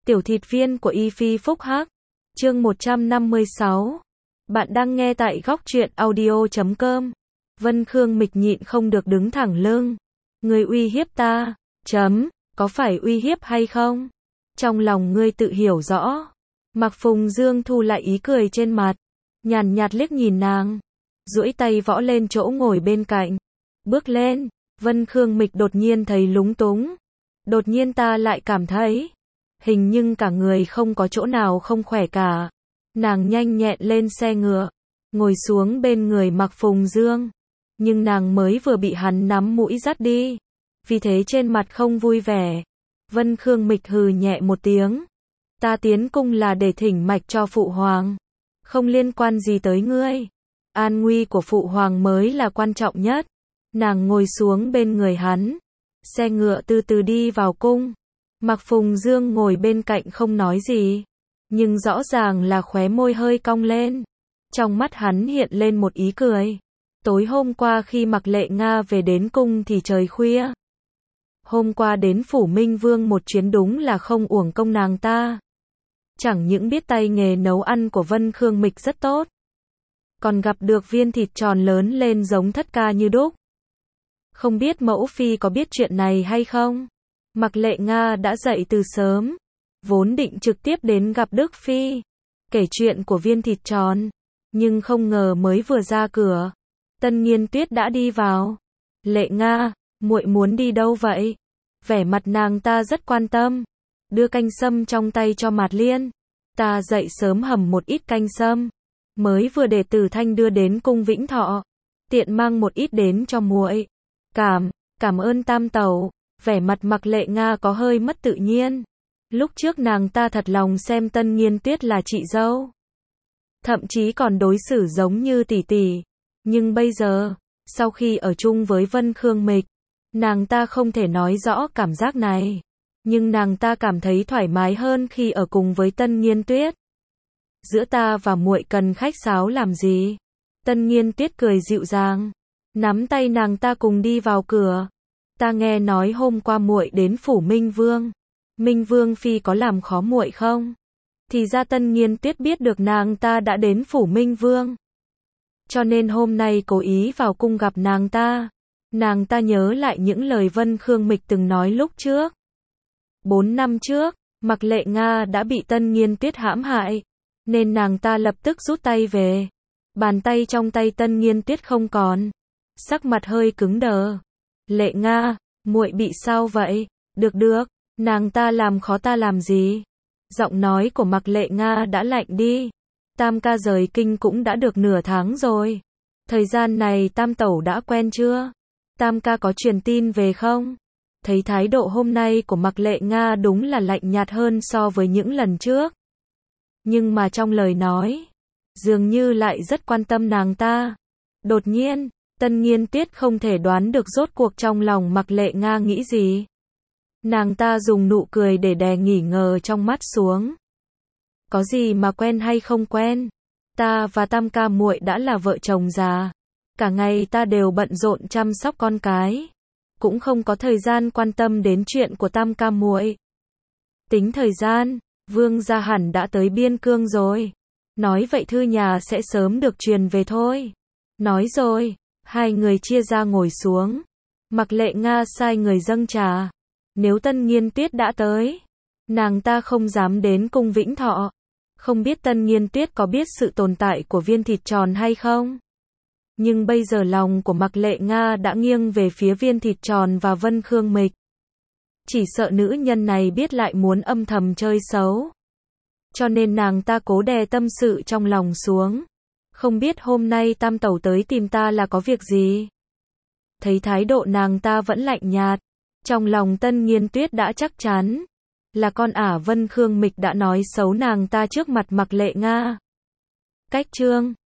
Tiểu thịt viên của Y Phi Phúc Hắc. Chương 156. Bạn đang nghe tại góc truyện audio.com. Vân Khương Mịch nhịn không được đứng thẳng lưng. Ngươi uy hiếp ta, có phải uy hiếp hay không? Trong lòng ngươi tự hiểu rõ. Mạc Phùng Dương thu lại ý cười trên mặt, nhàn nhạt liếc nhìn nàng, duỗi tay võ lên chỗ ngồi bên cạnh. Bước lên, Vân Khương Mịch đột nhiên thấy lúng túng. Đột nhiên ta lại cảm thấy, hình như cả người không có chỗ nào không khỏe cả. Nàng nhanh nhẹn lên xe ngựa, ngồi xuống bên người Mạc Phùng Dương. Nhưng nàng mới vừa bị hắn nắm mũi dắt đi, vì thế trên mặt không vui vẻ. Vân Khương Mịch hừ nhẹ một tiếng. Ta tiến cung là để thỉnh mạch cho phụ hoàng, không liên quan gì tới ngươi. An nguy của phụ hoàng mới là quan trọng nhất. Nàng ngồi xuống bên người hắn. Xe ngựa từ từ đi vào cung. Mạc Phùng Dương ngồi bên cạnh không nói gì, nhưng rõ ràng là khóe môi hơi cong lên. Trong mắt hắn hiện lên một ý cười. Tối hôm qua khi Mạc Lệ Nga về đến cung thì trời khuya. Hôm qua đến phủ Minh Vương một chuyến đúng là không uổng công nàng ta. Chẳng những biết tay nghề nấu ăn của Vân Khương Mịch rất tốt, còn gặp được viên thịt tròn lớn lên giống thất ca như đúc. Không biết mẫu phi có biết chuyện này hay không? Mạc Lệ Nga đã dậy từ sớm, vốn định trực tiếp đến gặp Đức Phi, kể chuyện của viên thịt tròn. Nhưng không ngờ mới vừa ra cửa, Tân Nghiên Tuyết đã đi vào. Lệ Nga, muội muốn đi đâu vậy? Vẻ mặt nàng ta rất quan tâm. Đưa canh sâm trong tay cho Mạt Liên. Ta dậy sớm hầm một ít canh sâm, mới vừa để Tử Thanh đưa đến cung Vĩnh Thọ, tiện mang một ít đến cho muội. Cảm ơn tam tẩu. Vẻ mặt Mạc Lệ Nga có hơi mất tự nhiên. Lúc trước nàng ta thật lòng xem Tân Nghiên Tuyết là chị dâu, thậm chí còn đối xử giống như tỷ tỷ. Nhưng bây giờ, sau khi ở chung với Vân Khương Mịch, nàng ta không thể nói rõ cảm giác này. Nhưng nàng ta cảm thấy thoải mái hơn khi ở cùng với Tân Nghiên Tuyết. Giữa ta và muội cần khách sáo làm gì? Tân Nghiên Tuyết cười dịu dàng, nắm tay nàng ta cùng đi vào cửa. Ta nghe nói hôm qua muội đến phủ Minh Vương. Minh Vương phi có làm khó muội không? Thì ra Tân Nghiên Tuyết biết được nàng ta đã đến phủ Minh Vương, cho nên hôm nay cố ý vào cung gặp nàng ta. Nàng ta nhớ lại những lời Vân Khương Mịch từng nói lúc trước. 4 năm trước, Mạc Lệ Nga đã bị Tân Nghiên Tuyết hãm hại, nên nàng ta lập tức rút tay về. Bàn tay trong tay Tân Nghiên Tuyết không còn, sắc mặt hơi cứng đờ. Lệ Nga, muội bị sao vậy? Được, nàng ta làm khó ta làm gì? Giọng nói của Mạc Lệ Nga đã lạnh đi. Tam ca rời kinh cũng đã được nửa tháng rồi. Thời gian này tam tẩu đã quen chưa? Tam ca có truyền tin về không? Thấy thái độ hôm nay của Mạc Lệ Nga đúng là lạnh nhạt hơn so với những lần trước. Nhưng mà trong lời nói, dường như lại rất quan tâm nàng ta. Đột nhiên, Tân Nghiên Tuyết không thể đoán được rốt cuộc trong lòng Mạc Lệ Nga nghĩ gì. Nàng ta dùng nụ cười để đè nghi ngờ trong mắt xuống. Có gì mà quen hay không quen? Ta và tam ca muội đã là vợ chồng già. Cả ngày ta đều bận rộn chăm sóc con cái, cũng không có thời gian quan tâm đến chuyện của tam ca muội. Tính thời gian, Vương gia hẳn đã tới Biên Cương rồi. Nói vậy thư nhà sẽ sớm được truyền về thôi. Nói rồi, hai người chia ra ngồi xuống. Mạc Lệ Nga sai người dâng trà. Nếu Tân Nghiên Tuyết đã tới, nàng ta không dám đến cung Vĩnh Thọ. Không biết Tân Nghiên Tuyết có biết sự tồn tại của viên thịt tròn hay không? Nhưng bây giờ lòng của Mạc Lệ Nga đã nghiêng về phía viên thịt tròn và Vân Khương Mịch. Chỉ sợ nữ nhân này biết lại muốn âm thầm chơi xấu. Cho nên nàng ta cố đè tâm sự trong lòng xuống. Không biết hôm nay tam tẩu tới tìm ta là có việc gì? Thấy thái độ nàng ta vẫn lạnh nhạt, trong lòng Tân Nghiên Tuyết đã chắc chắn là con ả Vân Khương Mịch đã nói xấu nàng ta trước mặt Mạc Lệ Nga. Cách chương